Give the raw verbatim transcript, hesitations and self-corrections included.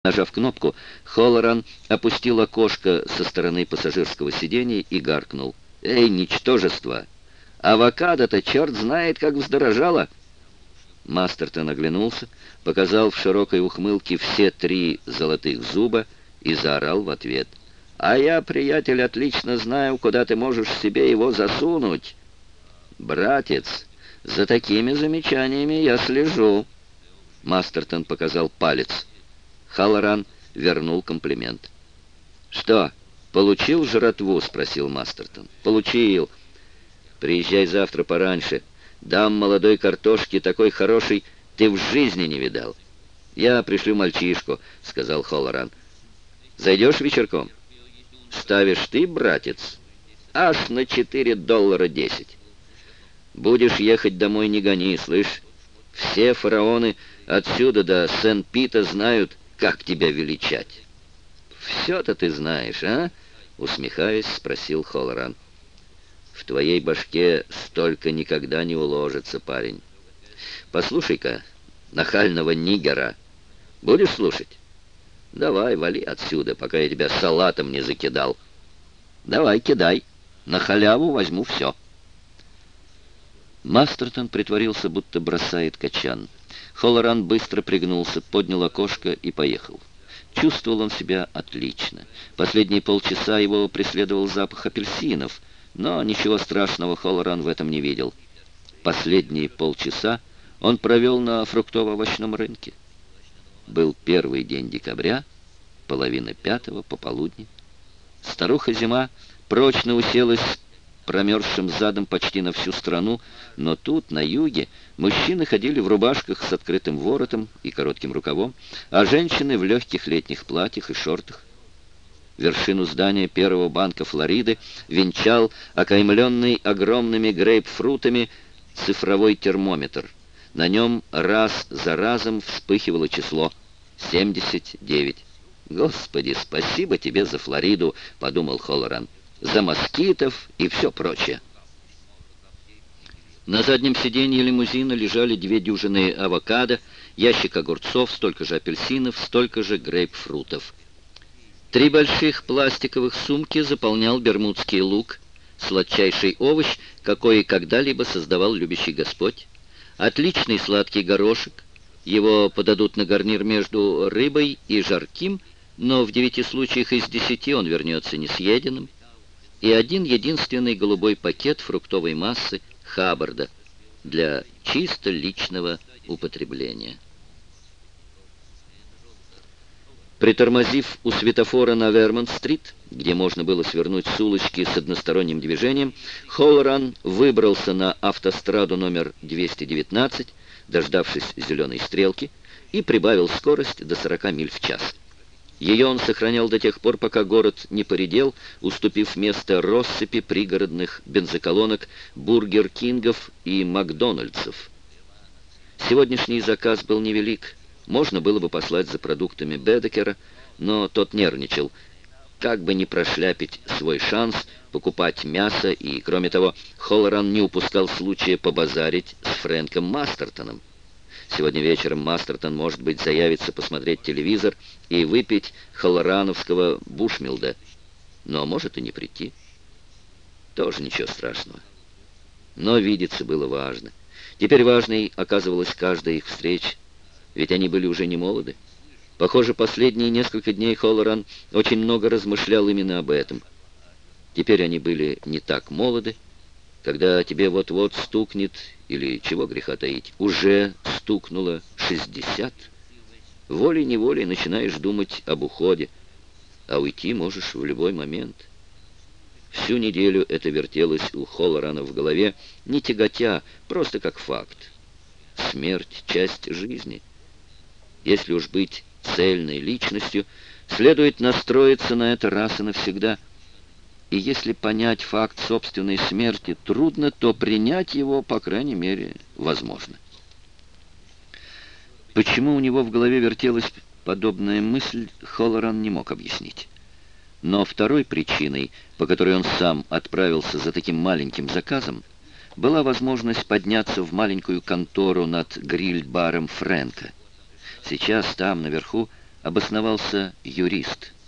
Нажав кнопку, Холлоран опустил окошко со стороны пассажирского сиденья и гаркнул. «Эй, ничтожество! Авокадо-то черт знает, как вздорожало!» Мастертон оглянулся, показал в широкой ухмылке все три золотых зуба и заорал в ответ. «А я, приятель, отлично знаю, куда ты можешь себе его засунуть!» «Братец, за такими замечаниями я слежу!» Мастертон показал палец. Холлоран вернул комплимент. «Что, получил жратву?» — спросил Мастертон. «Получил. Приезжай завтра пораньше. Дам молодой картошки такой хороший, ты в жизни не видал». «Я пришлю мальчишку», — сказал Холлоран. «Зайдешь вечерком?» «Ставишь ты, братец? Аж на четыре доллара десять. Будешь ехать домой, не гони, слышь? Все фараоны отсюда до Сен-Пита знают, как тебя величать». «Все-то ты знаешь, а?» — усмехаясь, спросил Холлоран. «В твоей башке столько никогда не уложится, парень. Послушай-ка, нахального нигера. Будешь слушать? Давай, вали отсюда, пока я тебя салатом не закидал. Давай, кидай. На халяву возьму все». Мастертон притворился, будто бросает качан. Холлоран быстро пригнулся, поднял окошко и поехал. Чувствовал он себя отлично. Последние полчаса его преследовал запах апельсинов, но ничего страшного Холлоран в этом не видел. Последние полчаса он провел на фруктово-овощном рынке. Был первый день декабря, половина пятого пополудни. Старуха-зима прочно уселась промерзшим задом почти на всю страну, но тут, на юге, мужчины ходили в рубашках с открытым воротом и коротким рукавом, а женщины в легких летних платьях и шортах. Вершину здания первого банка Флориды венчал окаймленный огромными грейпфрутами цифровой термометр. На нем раз за разом вспыхивало число семьдесят девять. «Господи, спасибо тебе за Флориду», — подумал Холлоран. «За москитов и все прочее». На заднем сиденье лимузина лежали две дюжины авокадо, ящик огурцов, столько же апельсинов, столько же грейпфрутов. Три больших пластиковых сумки заполнял бермудский лук, сладчайший овощ, какой когда-либо создавал любящий Господь. Отличный сладкий горошек. Его подадут на гарнир между рыбой и жарким, но в девяти случаях из десяти он вернется несъеденным. И один единственный голубой пакет фруктовой массы Хаббарда для чисто личного употребления. Притормозив у светофора на Вермонт-стрит, где можно было свернуть с улочки с односторонним движением, Холлоран выбрался на автостраду номер двести девятнадцать, дождавшись зеленой стрелки, и прибавил скорость до сорока миль в час. Ее он сохранял до тех пор, пока город не поредел, уступив место россыпи пригородных бензоколонок, бургер-кингов и макдональдсов. Сегодняшний заказ был невелик. Можно было бы послать за продуктами Бедекера, но тот нервничал. Как бы не прошляпить свой шанс покупать мясо, и, кроме того, Холлоран не упускал случая побазарить с Фрэнком Мастертоном. Сегодня вечером Мастертон, может быть, заявится посмотреть телевизор и выпить холлорановского бушмилда, но может и не прийти. Тоже ничего страшного. Но видеться было важно. Теперь важной оказывалась каждая их встреча, ведь они были уже не молоды. Похоже, последние несколько дней Холлоран очень много размышлял именно об этом. Теперь они были не так молоды. Когда тебе вот-вот стукнет, или чего греха таить, уже стукнуло шестьдесят, волей-неволей начинаешь думать об уходе, а уйти можешь в любой момент. Всю неделю это вертелось у Холлорана в голове, не тяготя, просто как факт. Смерть — часть жизни. Если уж быть цельной личностью, следует настроиться на это раз и навсегда. И если понять факт собственной смерти трудно, то принять его, по крайней мере, возможно. Почему у него в голове вертелась подобная мысль, Холлоран не мог объяснить. Но второй причиной, по которой он сам отправился за таким маленьким заказом, была возможность подняться в маленькую контору над гриль-баром Фрэнка. Сейчас там, наверху, обосновался юрист.